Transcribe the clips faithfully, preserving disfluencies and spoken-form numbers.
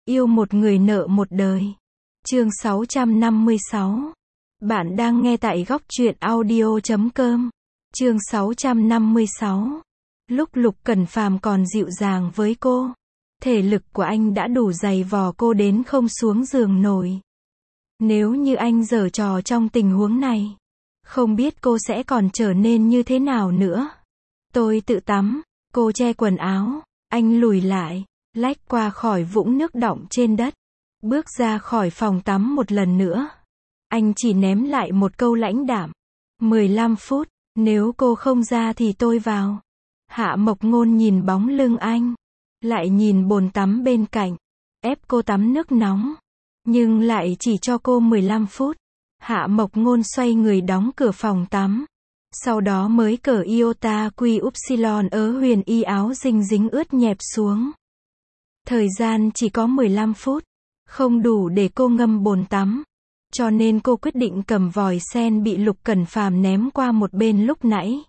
Yêu một người nợ một đời. Chương sáu trăm năm mươi sáu. Bạn đang nghe tại góc truyện audio chấm com. Chương sáu trăm năm mươi sáu. Lúc Lục Cẩn Phàm còn dịu dàng với cô, thể lực của anh đã đủ dày vò cô đến không xuống giường nổi. Nếu như anh giở trò trong tình huống này, không biết cô sẽ còn trở nên như thế nào nữa. Tôi tự tắm, cô che quần áo, anh lùi lại, lách qua khỏi vũng nước đọng trên đất, bước ra khỏi phòng tắm một lần nữa. Anh chỉ ném lại một câu lãnh đạm. mười lăm phút, nếu cô không ra thì tôi vào. Hạ Mộc Ngôn nhìn bóng lưng anh, lại nhìn bồn tắm bên cạnh, ép cô tắm nước nóng, nhưng lại chỉ cho cô mười lăm phút. Hạ Mộc Ngôn xoay người đóng cửa phòng tắm, sau đó mới cởi iota quy upsilon ớ huyền y áo dinh dính ướt nhẹp xuống. Thời gian chỉ có mười lăm phút, không đủ để cô ngâm bồn tắm, cho nên cô quyết định cầm vòi sen bị Lục Cẩn Phàm ném qua một bên lúc nãy.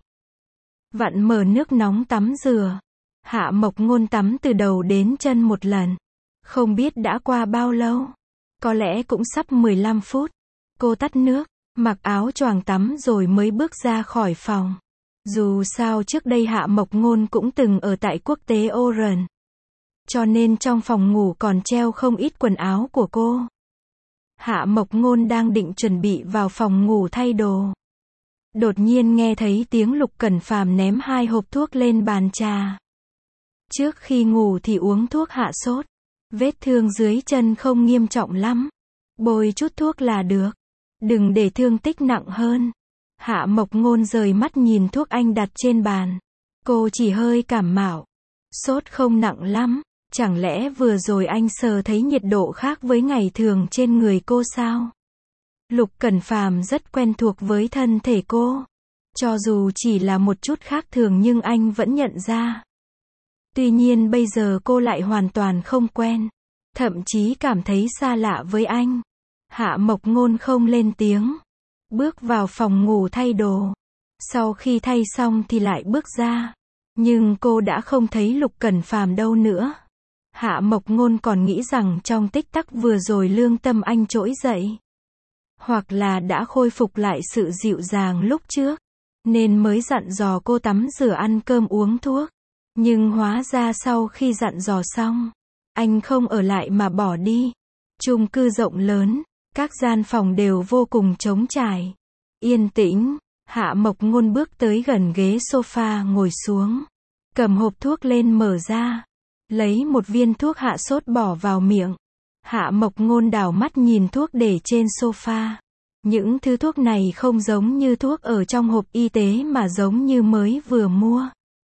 Vặn mở nước nóng tắm rửa. Hạ Mộc Ngôn tắm từ đầu đến chân một lần. Không biết đã qua bao lâu. Có lẽ cũng sắp mười lăm phút. Cô tắt nước, mặc áo choàng tắm rồi mới bước ra khỏi phòng. Dù sao trước đây Hạ Mộc Ngôn cũng từng ở tại quốc tế Oran, cho nên trong phòng ngủ còn treo không ít quần áo của cô. Hạ Mộc Ngôn đang định chuẩn bị vào phòng ngủ thay đồ, đột nhiên nghe thấy tiếng Lục Cẩn Phàm ném hai hộp thuốc lên bàn trà. Trước khi ngủ thì uống thuốc hạ sốt. Vết thương dưới chân không nghiêm trọng lắm, bôi chút thuốc là được, đừng để thương tích nặng hơn. Hạ Mộc Ngôn rời mắt nhìn thuốc anh đặt trên bàn. Cô chỉ hơi cảm mạo, sốt không nặng lắm. Chẳng lẽ vừa rồi anh sờ thấy nhiệt độ khác với ngày thường trên người cô sao? Lục Cẩn Phàm rất quen thuộc với thân thể cô, cho dù chỉ là một chút khác thường nhưng anh vẫn nhận ra. Tuy nhiên bây giờ cô lại hoàn toàn không quen, thậm chí cảm thấy xa lạ với anh. Hạ Mộc Ngôn không lên tiếng, bước vào phòng ngủ thay đồ. Sau khi thay xong thì lại bước ra, nhưng cô đã không thấy Lục Cẩn Phàm đâu nữa. Hạ Mộc Ngôn còn nghĩ rằng trong tích tắc vừa rồi lương tâm anh trỗi dậy, hoặc là đã khôi phục lại sự dịu dàng lúc trước, nên mới dặn dò cô tắm rửa ăn cơm uống thuốc. Nhưng hóa ra sau khi dặn dò xong, anh không ở lại mà bỏ đi. Chung cư rộng lớn, các gian phòng đều vô cùng trống trải, yên tĩnh. Hạ Mộc Ngôn bước tới gần ghế sofa ngồi xuống, cầm hộp thuốc lên mở ra, lấy một viên thuốc hạ sốt bỏ vào miệng. Hạ Mộc Ngôn đảo mắt nhìn thuốc để trên sofa. Những thứ thuốc này không giống như thuốc ở trong hộp y tế mà giống như mới vừa mua.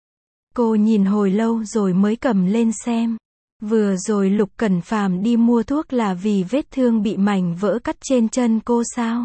Cô nhìn hồi lâu rồi mới cầm lên xem. Vừa rồi Lục Cẩn Phàm đi mua thuốc là vì vết thương bị mảnh vỡ cắt trên chân cô sao?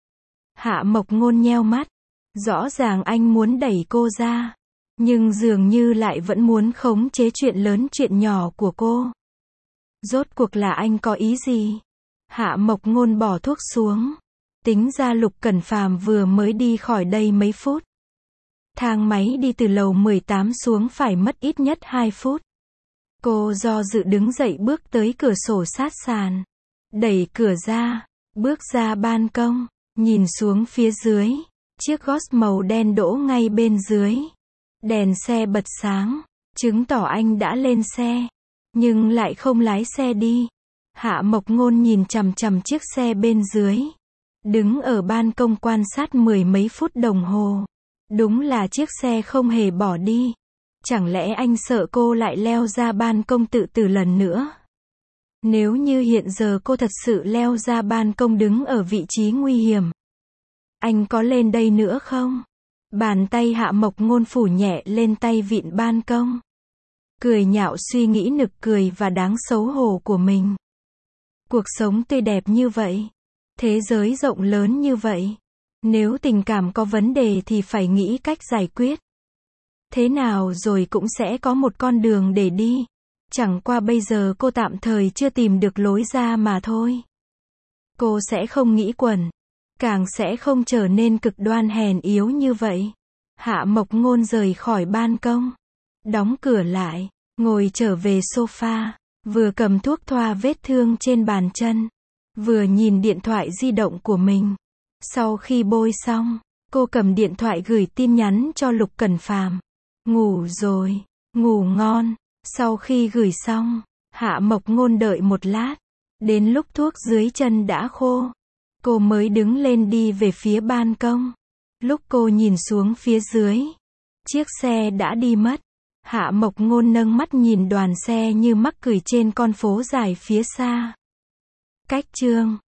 Hạ Mộc Ngôn nheo mắt. Rõ ràng anh muốn đẩy cô ra, nhưng dường như lại vẫn muốn khống chế chuyện lớn chuyện nhỏ của cô. Rốt cuộc là anh có ý gì? Hạ Mộc Ngôn bỏ thuốc xuống. Tính ra Lục Cẩn Phàm vừa mới đi khỏi đây mấy phút. Thang máy đi từ lầu mười tám xuống phải mất ít nhất hai phút. Cô do dự đứng dậy bước tới cửa sổ sát sàn, đẩy cửa ra, bước ra ban công, nhìn xuống phía dưới. Chiếc Golf màu đen đỗ ngay bên dưới. Đèn xe bật sáng, chứng tỏ anh đã lên xe, nhưng lại không lái xe đi. Hạ Mộc Ngôn nhìn chằm chằm chiếc xe bên dưới, đứng ở ban công quan sát mười mấy phút đồng hồ. Đúng là chiếc xe không hề bỏ đi. Chẳng lẽ anh sợ cô lại leo ra ban công tự tử lần nữa? Nếu như hiện giờ cô thật sự leo ra ban công đứng ở vị trí nguy hiểm, anh có lên đây nữa không? Bàn tay Hạ Mộc Ngôn phủ nhẹ lên tay vịn ban công, cười nhạo suy nghĩ nực cười và đáng xấu hổ của mình. Cuộc sống tươi đẹp như vậy, thế giới rộng lớn như vậy, nếu tình cảm có vấn đề thì phải nghĩ cách giải quyết. Thế nào rồi cũng sẽ có một con đường để đi. Chẳng qua bây giờ cô tạm thời chưa tìm được lối ra mà thôi. Cô sẽ không nghĩ quẩn, càng sẽ không trở nên cực đoan hèn yếu như vậy. Hạ Mộc Ngôn rời khỏi ban công, đóng cửa lại, ngồi trở về sofa. Vừa cầm thuốc thoa vết thương trên bàn chân. Vừa nhìn điện thoại di động của mình. Sau khi bôi xong, cô cầm điện thoại gửi tin nhắn cho Lục Cẩn Phàm. Ngủ rồi, ngủ ngon. Sau khi gửi xong, Hạ Mộc Ngôn đợi một lát. Đến lúc thuốc dưới chân đã khô, cô mới đứng lên đi về phía ban công. Lúc cô nhìn xuống phía dưới, chiếc xe đã đi mất. Hạ Mộc Ngôn nâng mắt nhìn đoàn xe như mắc cười trên con phố dài phía xa. Cách chương